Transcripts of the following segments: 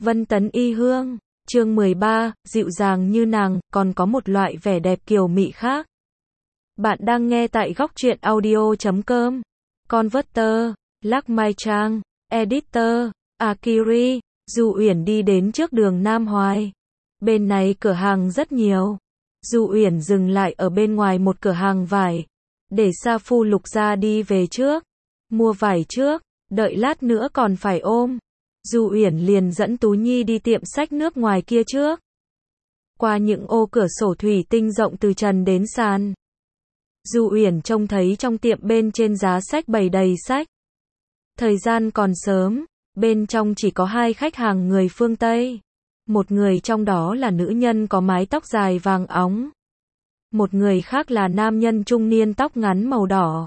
Vân Tấn Y Hương, chương 13, dịu dàng như nàng, còn có một loại vẻ đẹp kiều mị khác. Bạn đang nghe tại góc truyện audio.com. Converter, Lắc Mai Trang, Editor, Akiri. Du Uyển đi đến trước đường Nam Hoài. Bên này cửa hàng rất nhiều. Du Uyển dừng lại ở bên ngoài một cửa hàng vải. Để Sa Phu Lục ra đi về trước. Mua vải trước, đợi lát nữa còn phải ôm. Du Uyển liền dẫn Tú Nhi đi tiệm sách nước ngoài kia trước. Qua những ô cửa sổ thủy tinh rộng từ trần đến sàn. Du Uyển trông thấy trong tiệm bên trên giá sách bày đầy sách. Thời gian còn sớm, bên trong chỉ có hai khách hàng người phương Tây. Một người trong đó là nữ nhân có mái tóc dài vàng óng. Một người khác là nam nhân trung niên tóc ngắn màu đỏ.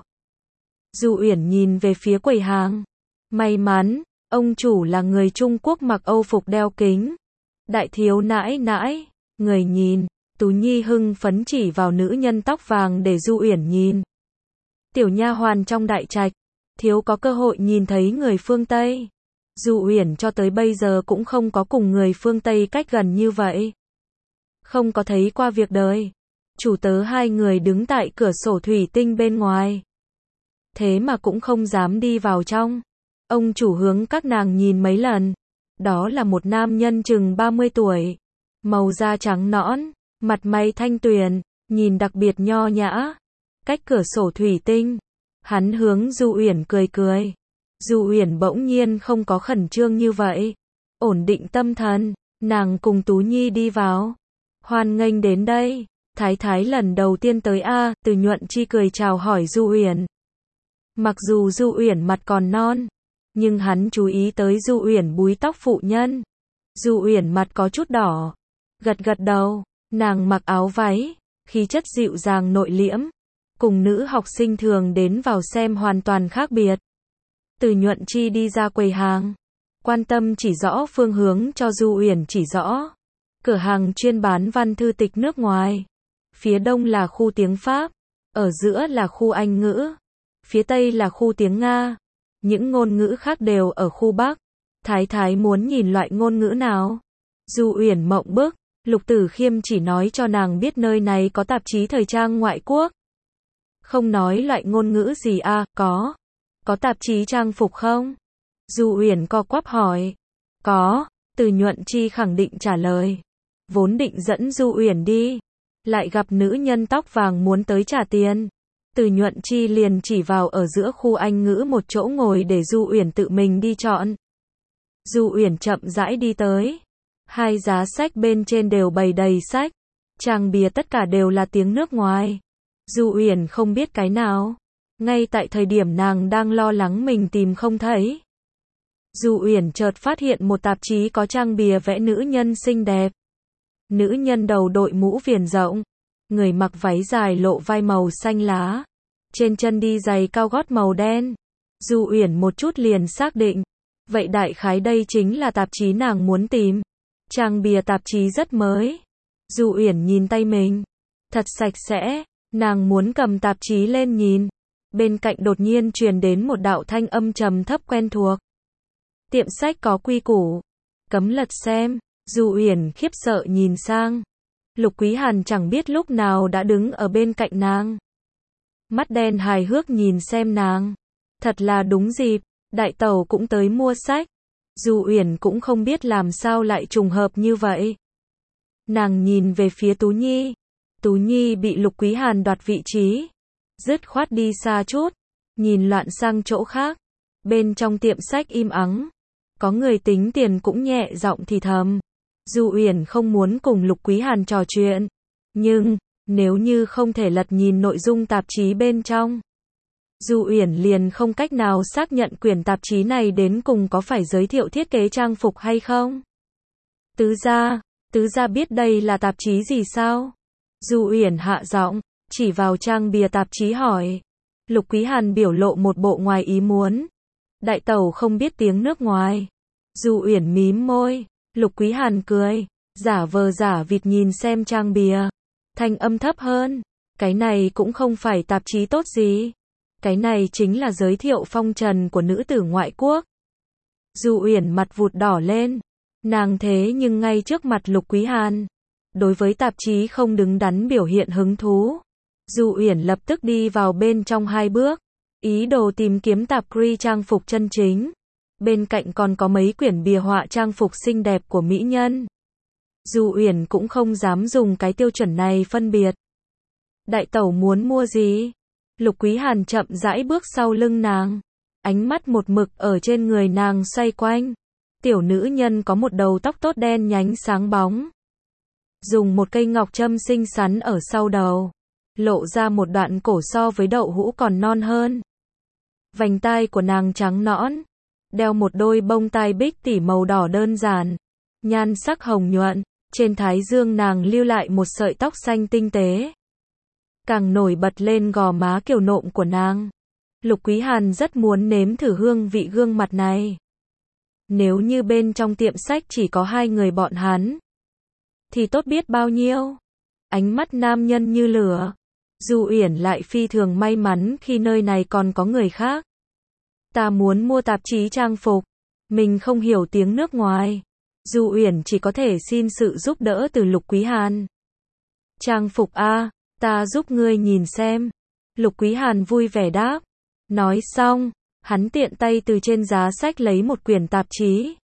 Du Uyển nhìn về phía quầy hàng. May mắn, ông chủ là người Trung Quốc mặc Âu phục đeo kính. Đại thiếu nãi nãi, người nhìn. Tú Nhi hưng phấn chỉ vào nữ nhân tóc vàng để Du Uyển nhìn. Tiểu nha hoàn trong đại trạch, thiếu có cơ hội nhìn thấy người phương Tây. Du Uyển cho tới bây giờ cũng không có cùng người phương Tây cách gần như vậy. Không có thấy qua việc đời. Chủ tớ hai người đứng tại cửa sổ thủy tinh bên ngoài. Thế mà cũng không dám đi vào trong. Ông chủ hướng các nàng nhìn mấy lần. Đó là một nam nhân chừng 30 tuổi. Màu da trắng nõn, mặt mày thanh tuyền, nhìn đặc biệt nho nhã. Cách cửa sổ thủy tinh, hắn hướng Du Uyển cười cười. Du Uyển bỗng nhiên không có khẩn trương như vậy. Ổn định tâm thần, nàng cùng Tú Nhi đi vào. Hoan nghênh đến đây. Thái thái lần đầu tiên tới a, Từ Nhuận Chi cười chào hỏi Du Uyển. Mặc dù Du Uyển mặt còn non, nhưng hắn chú ý tới Du Uyển búi tóc phụ nhân. Du Uyển mặt có chút đỏ, gật gật đầu, nàng mặc áo váy, khí chất dịu dàng nội liễm, cùng nữ học sinh thường đến vào xem hoàn toàn khác biệt. Từ Nhuận Chi đi ra quầy hàng, quan tâm chỉ rõ phương hướng cho Du Uyển chỉ rõ. Cửa hàng chuyên bán văn thư tịch nước ngoài. Phía đông là khu tiếng Pháp, ở giữa là khu Anh ngữ, phía tây là khu tiếng Nga. Những ngôn ngữ khác đều ở khu Bắc. Thái thái muốn nhìn loại ngôn ngữ nào? Du Uyển mộng bức, Lục Tử Khiêm chỉ nói cho nàng biết nơi này có tạp chí thời trang ngoại quốc. Không nói loại ngôn ngữ gì à, có. Có tạp chí trang phục không? Du Uyển co quắp hỏi. Có, Từ Nhuận Chi khẳng định trả lời. Vốn định dẫn Du Uyển đi, lại gặp nữ nhân tóc vàng muốn tới trả tiền. Từ Nhuận Chi liền chỉ vào ở giữa khu Anh ngữ một chỗ ngồi để Du Uyển tự mình đi chọn. Du Uyển chậm rãi đi tới. Hai giá sách bên trên đều bày đầy sách. Trang bìa tất cả đều là tiếng nước ngoài. Du Uyển không biết cái nào. Ngay tại thời điểm nàng đang lo lắng mình tìm không thấy. Du Uyển chợt phát hiện một tạp chí có trang bìa vẽ nữ nhân xinh đẹp. Nữ nhân đầu đội mũ viền rộng. Người mặc váy dài lộ vai màu xanh lá. Trên chân đi giày cao gót màu đen. Du Uyển một chút liền xác định. Vậy đại khái đây chính là tạp chí nàng muốn tìm. Trang bìa tạp chí rất mới. Du Uyển nhìn tay mình. Thật sạch sẽ. Nàng muốn cầm tạp chí lên nhìn. Bên cạnh đột nhiên truyền đến một đạo thanh âm trầm thấp quen thuộc. Tiệm sách có quy củ. Cấm lật xem. Du Uyển khiếp sợ nhìn sang. Lục Quý Hàn chẳng biết lúc nào đã đứng ở bên cạnh nàng. Mắt đen hài hước nhìn xem nàng. Thật là đúng dịp, đại tẩu cũng tới mua sách. Du Uyển cũng không biết làm sao lại trùng hợp như vậy. Nàng nhìn về phía Tú Nhi. Tú Nhi bị Lục Quý Hàn đoạt vị trí. Dứt khoát đi xa chút, nhìn loạn sang chỗ khác. Bên trong tiệm sách im ắng. Có người tính tiền cũng nhẹ giọng thì thầm. Du Uyển không muốn cùng Lục Quý Hàn trò chuyện. Nhưng, nếu như không thể lật nhìn nội dung tạp chí bên trong, Du Uyển liền không cách nào xác nhận quyển tạp chí này đến cùng có phải giới thiệu thiết kế trang phục hay không. Tứ gia biết đây là tạp chí gì sao? Du Uyển hạ giọng, chỉ vào trang bìa tạp chí hỏi. Lục Quý Hàn biểu lộ một bộ ngoài ý muốn. Đại tẩu không biết tiếng nước ngoài. Du Uyển mím môi. Lục Quý Hàn cười, giả vờ giả vịt nhìn xem trang bìa. Thanh âm thấp hơn. Cái này cũng không phải tạp chí tốt gì. Cái này chính là giới thiệu phong trần của nữ tử ngoại quốc. Du Uyển mặt vụt đỏ lên. Nàng thế nhưng ngay trước mặt Lục Quý Hàn. Đối với tạp chí không đứng đắn biểu hiện hứng thú. Du Uyển lập tức đi vào bên trong 2 bước. Ý đồ tìm kiếm tạp kri trang phục chân chính. Bên cạnh còn có mấy quyển bìa họa trang phục xinh đẹp của mỹ nhân. Du Uyển cũng không dám dùng cái tiêu chuẩn này phân biệt. Đại tẩu muốn mua gì? Lục Quý Hàn chậm rãi bước sau lưng nàng. Ánh mắt một mực ở trên người nàng xoay quanh. Tiểu nữ nhân có một đầu tóc tốt đen nhánh sáng bóng. Dùng một cây ngọc châm xinh xắn ở sau đầu. Lộ ra một đoạn cổ so với đậu hũ còn non hơn. Vành tai của nàng trắng nõn. Đeo một đôi bông tai bích tỉ màu đỏ đơn giản. Nhan sắc hồng nhuận. Trên thái dương nàng lưu lại một sợi tóc xanh tinh tế. Càng nổi bật lên gò má kiều nộm của nàng. Lục Quý Hàn rất muốn nếm thử hương vị gương mặt này. Nếu như bên trong tiệm sách chỉ có 2 người bọn hắn, thì tốt biết bao nhiêu. Ánh mắt nam nhân như lửa. Du Uyển lại phi thường may mắn khi nơi này còn có người khác. Ta muốn mua tạp chí trang phục. Mình không hiểu tiếng nước ngoài. Du Uyển chỉ có thể xin sự giúp đỡ từ Lục Quý Hàn. Trang phục a, ta giúp ngươi nhìn xem. Lục Quý Hàn vui vẻ đáp. Nói xong, hắn tiện tay từ trên giá sách lấy một quyển tạp chí.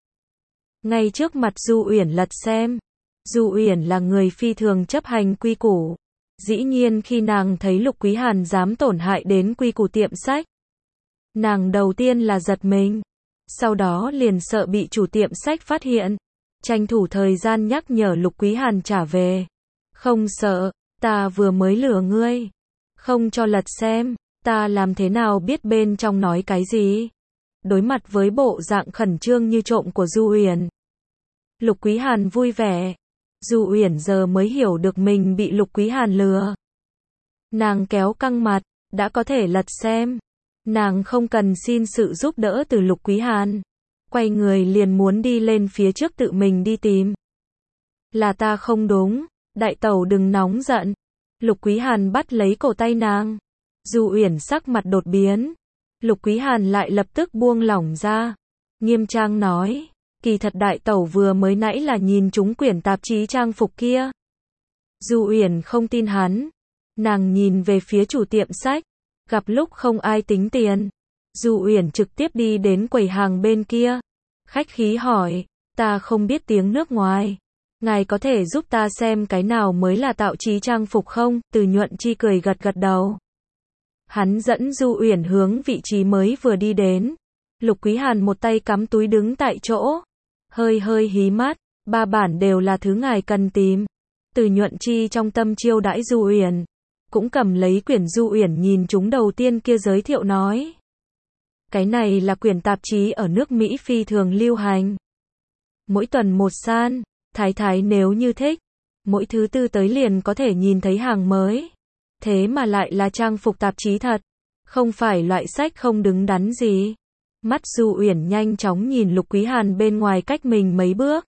Ngay trước mặt Du Uyển lật xem. Du Uyển là người phi thường chấp hành quy củ. Dĩ nhiên khi nàng thấy Lục Quý Hàn dám tổn hại đến quy củ tiệm sách, nàng đầu tiên là giật mình. Sau đó liền sợ bị chủ tiệm sách phát hiện. Tranh thủ thời gian nhắc nhở Lục Quý Hàn trả về. Không sợ, ta vừa mới lừa ngươi. Không cho lật xem, ta làm thế nào biết bên trong nói cái gì? Đối mặt với bộ dạng khẩn trương như trộm của Du Uyển, Lục Quý Hàn vui vẻ. Du Uyển giờ mới hiểu được mình bị Lục Quý Hàn lừa. Nàng kéo căng mặt, đã có thể lật xem. Nàng không cần xin sự giúp đỡ từ Lục Quý Hàn. Quay người liền muốn đi lên phía trước tự mình đi tìm. Là ta không đúng, đại tẩu đừng nóng giận. Lục Quý Hàn bắt lấy cổ tay nàng. Du Uyển sắc mặt đột biến. Lục Quý Hàn lại lập tức buông lỏng ra. Nghiêm trang nói, kỳ thật đại tẩu vừa mới nãy là nhìn trúng quyển tạp chí trang phục kia. Du Uyển không tin hắn. Nàng nhìn về phía chủ tiệm sách. Gặp lúc không ai tính tiền, Du Uyển trực tiếp đi đến quầy hàng bên kia. Khách khí hỏi, ta không biết tiếng nước ngoài. Ngài có thể giúp ta xem cái nào mới là tạo chí trang phục không? Từ Nhuận Chi cười gật gật đầu. Hắn dẫn Du Uyển hướng vị trí mới vừa đi đến. Lục Quý Hàn một tay cắm túi đứng tại chỗ. Hơi hí mắt, 3 bản đều là thứ ngài cần tìm. Từ Nhuận Chi trong tâm chiêu đãi Du Uyển. Cũng cầm lấy quyển Du Uyển nhìn chúng đầu tiên kia giới thiệu nói. Cái này là quyển tạp chí ở nước Mỹ phi thường lưu hành. Mỗi tuần một san, thái thái nếu như thích, mỗi thứ tư tới liền có thể nhìn thấy hàng mới. Thế mà lại là trang phục tạp chí thật, không phải loại sách không đứng đắn gì. Mắt Du Uyển nhanh chóng nhìn Lục Quý Hàn bên ngoài cách mình mấy bước.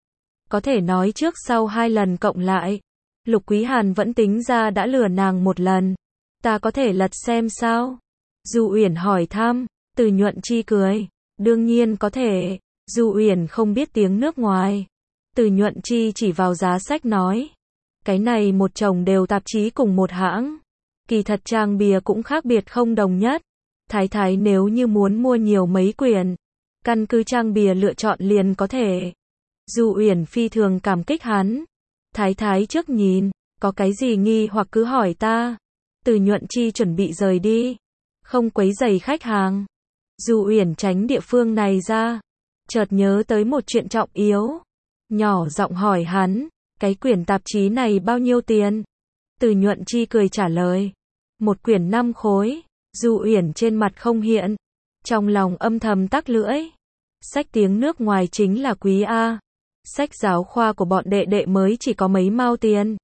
Có thể nói trước sau 2 lần cộng lại, Lục Quý Hàn vẫn tính ra đã lừa nàng 1 lần. Ta có thể lật xem sao? Du Uyển hỏi thăm. Từ Nhuận Chi cười. Đương nhiên có thể. Du Uyển không biết tiếng nước ngoài. Từ Nhuận Chi chỉ vào giá sách nói. Cái này một chồng đều tạp chí cùng một hãng. Kỳ thật trang bìa cũng khác biệt không đồng nhất. Thái thái nếu như muốn mua nhiều mấy quyển, căn cứ trang bìa lựa chọn liền có thể. Du Uyển phi thường cảm kích hắn. Thái thái trước nhìn, có cái gì nghi hoặc cứ hỏi ta. Từ Nhuận Chi chuẩn bị rời đi, không quấy rầy khách hàng. Du Uyển tránh địa phương này ra, chợt nhớ tới một chuyện trọng yếu, nhỏ giọng hỏi hắn, cái quyển tạp chí này bao nhiêu tiền? Từ Nhuận Chi cười trả lời, 1 quyển 5 khối. Du Uyển trên mặt không hiện, trong lòng âm thầm tắc lưỡi. Sách tiếng nước ngoài chính là quý a. Sách giáo khoa của bọn đệ đệ mới chỉ có mấy mao tiền.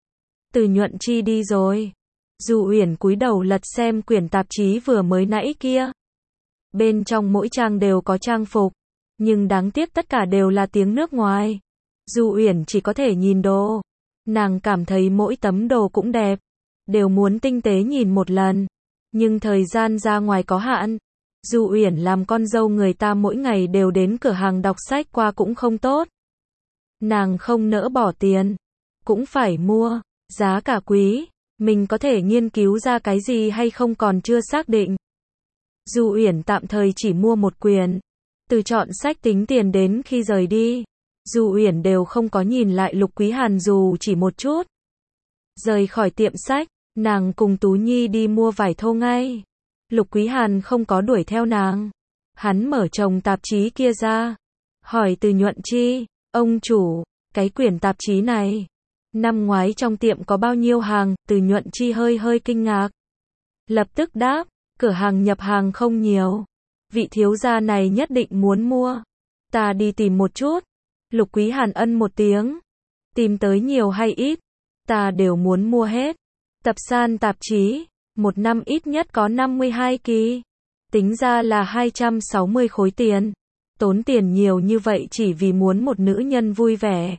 Từ Nhuận Chi đi rồi. Du Uyển cúi đầu lật xem quyển tạp chí vừa mới nãy kia. Bên trong mỗi trang đều có trang phục, nhưng đáng tiếc tất cả đều là tiếng nước ngoài. Du Uyển chỉ có thể nhìn đồ. Nàng cảm thấy mỗi tấm đồ cũng đẹp, đều muốn tinh tế nhìn một lần, nhưng thời gian ra ngoài có hạn. Du Uyển làm con dâu người ta mỗi ngày đều đến cửa hàng đọc sách qua cũng không tốt. nàng không nỡ bỏ tiền. Cũng phải mua, giá cả quý, mình có thể nghiên cứu ra cái gì hay không còn chưa xác định. Du Uyển tạm thời chỉ mua một quyển. Từ chọn sách tính tiền đến khi rời đi, Du Uyển đều không có nhìn lại Lục Quý Hàn dù chỉ một chút. Rời khỏi tiệm sách, nàng cùng Tú Nhi đi mua vải thô ngay. Lục Quý Hàn không có đuổi theo nàng. Hắn mở chồng tạp chí kia ra, hỏi Từ Nhuận Chi, ông chủ, cái quyển tạp chí này, năm ngoái trong tiệm có bao nhiêu hàng? Từ Nhuận Chi hơi kinh ngạc. Lập tức đáp, cửa hàng nhập hàng không nhiều. Vị thiếu gia này nhất định muốn mua. Ta đi tìm một chút. Lục Quý Hàn ân một tiếng. Tìm tới nhiều hay ít, ta đều muốn mua hết. Tập san tạp chí, một năm ít nhất có 52 kỳ. Tính ra là 260 khối tiền. Tốn tiền nhiều như vậy chỉ vì muốn một nữ nhân vui vẻ.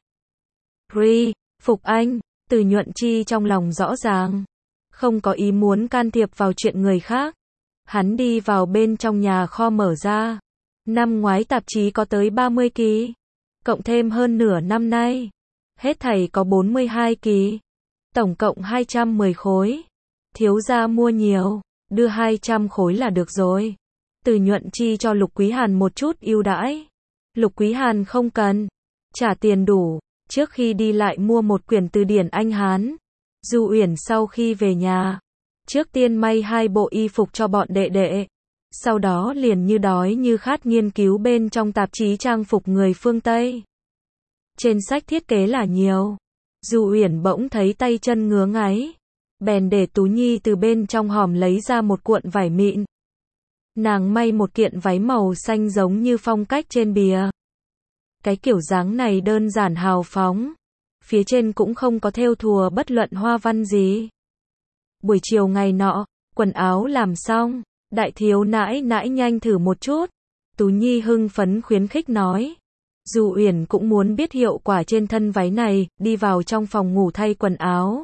Ri, phục anh, Từ Nhuận Chi trong lòng rõ ràng. Không có ý muốn can thiệp vào chuyện người khác. Hắn đi vào bên trong nhà kho mở ra. Năm ngoái tạp chí có tới 30 kỳ. Cộng thêm hơn nửa năm nay. Hết thảy có 42 kỳ. Tổng cộng 210 khối. Thiếu gia mua nhiều, đưa 200 khối là được rồi. Từ Nhuận Chi cho Lục Quý Hàn một chút ưu đãi. Lục Quý Hàn không cần. Trả tiền đủ. Trước khi đi lại mua một quyển từ điển Anh Hán. Du Uyển sau khi về nhà, trước tiên may 2 bộ y phục cho bọn đệ đệ. Sau đó liền như đói như khát nghiên cứu bên trong tạp chí trang phục người phương Tây. Trên sách thiết kế là nhiều. Du Uyển bỗng thấy tay chân ngứa ngáy. Bèn để Tú Nhi từ bên trong hòm lấy ra một cuộn vải mịn. Nàng may một kiện váy màu xanh giống như phong cách trên bìa. Cái kiểu dáng này đơn giản hào phóng. Phía trên cũng không có thêu thùa bất luận hoa văn gì. Buổi chiều ngày nọ, quần áo làm xong, đại thiếu nãi nãi nhanh thử một chút. Tú Nhi hưng phấn khuyến khích nói. Du Uyển cũng muốn biết hiệu quả trên thân váy này, đi vào trong phòng ngủ thay quần áo.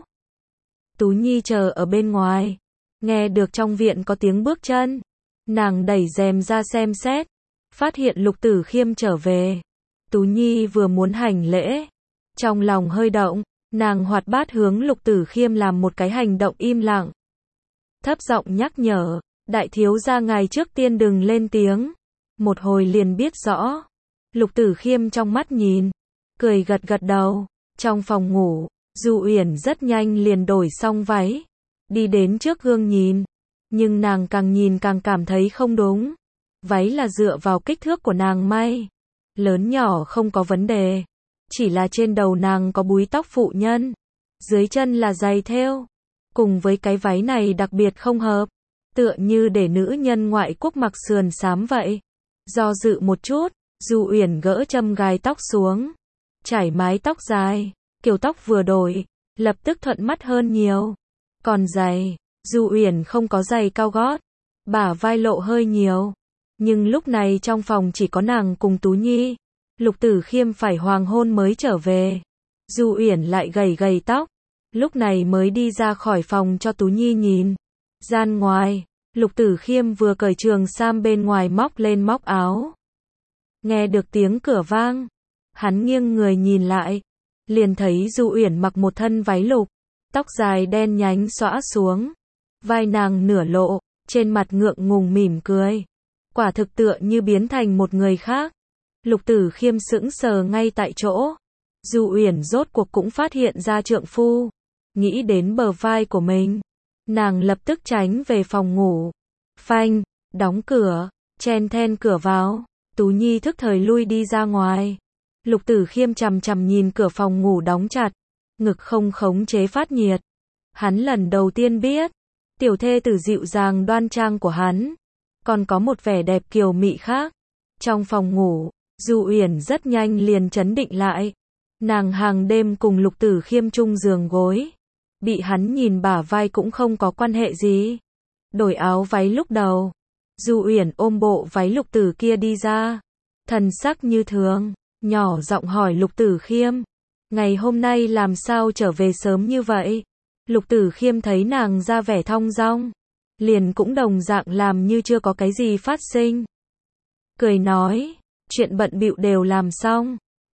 Tú Nhi chờ ở bên ngoài, nghe được trong viện có tiếng bước chân. Nàng đẩy rèm ra xem xét, phát hiện Lục Tử Khiêm trở về. Tú Nhi vừa muốn hành lễ, trong lòng hơi động, nàng hoạt bát hướng Lục Tử Khiêm làm một cái hành động im lặng. Thấp giọng nhắc nhở, đại thiếu gia ngài trước tiên đừng lên tiếng. Một hồi liền biết rõ. Lục Tử Khiêm trong mắt nhìn, cười gật gật đầu. Trong phòng ngủ, Du Uyển rất nhanh liền đổi xong váy, đi đến trước gương nhìn. Nhưng nàng càng nhìn càng cảm thấy không đúng. Váy là dựa vào kích thước của nàng may. Lớn nhỏ không có vấn đề. Chỉ là trên đầu nàng có búi tóc phụ nhân. Dưới chân là giày thêu. Cùng với cái váy này đặc biệt không hợp. Tựa như để nữ nhân ngoại quốc mặc sườn xám vậy. Do dự một chút, Du Uyển gỡ châm gai tóc xuống. Chải mái tóc dài. Kiểu tóc vừa đổi, lập tức thuận mắt hơn nhiều. Còn giày, Du Uyển không có giày cao gót. Bả vai lộ hơi nhiều. Nhưng lúc này trong phòng chỉ có nàng cùng Tú Nhi. Lục Tử Khiêm phải hoàng hôn mới trở về. Du Uyển lại gầy tóc. Lúc này mới đi ra khỏi phòng cho Tú Nhi nhìn. Gian ngoài, Lục Tử Khiêm vừa cởi trường sam bên ngoài móc lên móc áo. Nghe được tiếng cửa vang. Hắn nghiêng người nhìn lại. Liền thấy Du Uyển mặc một thân váy lục. Tóc dài đen nhánh xõa xuống. Vai nàng nửa lộ, trên mặt ngượng ngùng mỉm cười. Quả thực tựa như biến thành một người khác. Lục Tử Khiêm sững sờ ngay tại chỗ. Du Uyển rốt cuộc cũng phát hiện ra trượng phu. Nghĩ đến bờ vai của mình. Nàng lập tức tránh về phòng ngủ. Phanh, đóng cửa, chen then cửa vào. Tú Nhi thức thời lui đi ra ngoài. Lục Tử Khiêm chằm chằm nhìn cửa phòng ngủ đóng chặt. Ngực không khống chế phát nhiệt. Hắn lần đầu tiên biết. Tiểu thê tử dịu dàng đoan trang của hắn. Còn có một vẻ đẹp kiều mị khác. Trong phòng ngủ, Du Uyển rất nhanh liền trấn định lại. Nàng hàng đêm cùng Lục Tử Khiêm chung giường gối. Bị hắn nhìn bả vai cũng không có quan hệ gì. Đổi áo váy lúc đầu. Du Uyển ôm bộ váy Lục Tử kia đi ra. Thần sắc như thường, nhỏ giọng hỏi Lục Tử Khiêm. Ngày hôm nay làm sao trở về sớm như vậy? Lục Tử Khiêm thấy nàng ra vẻ thong dong. Liền cũng đồng dạng làm như chưa có cái gì phát sinh. Cười nói, chuyện bận bịu đều làm xong.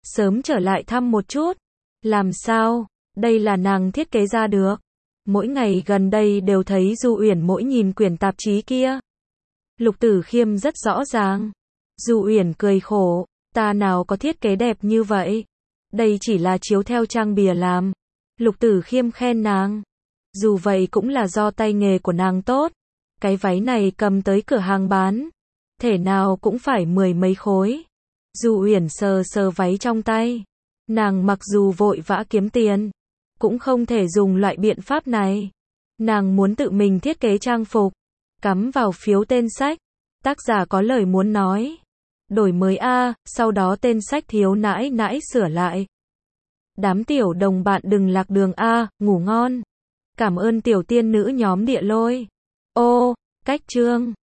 sớm trở lại thăm một chút. Làm sao? Đây là nàng thiết kế ra được. Mỗi ngày gần đây đều thấy Du Uyển mỗi nhìn quyển tạp chí kia. Lục Tử Khiêm rất rõ ràng. Du Uyển cười khổ, ta nào có thiết kế đẹp như vậy. Đây chỉ là chiếu theo trang bìa làm. Lục Tử Khiêm khen nàng. Dù vậy cũng là do tay nghề của nàng tốt. Cái váy này cầm tới cửa hàng bán, thể nào cũng phải 10 mấy khối. Du Uyển sờ sờ váy trong tay. Nàng mặc dù vội vã kiếm tiền, cũng không thể dùng loại biện pháp này. Nàng muốn tự mình thiết kế trang phục. Cắm vào phiếu tên sách. Tác giả có lời muốn nói. Đổi mới A, sau đó tên sách thiếu nãi nãi sửa lại. Đám tiểu đồng bạn đừng lạc đường A, ngủ ngon. Cảm ơn tiểu tiên nữ nhóm Địa Lôi. Ô, cách chương.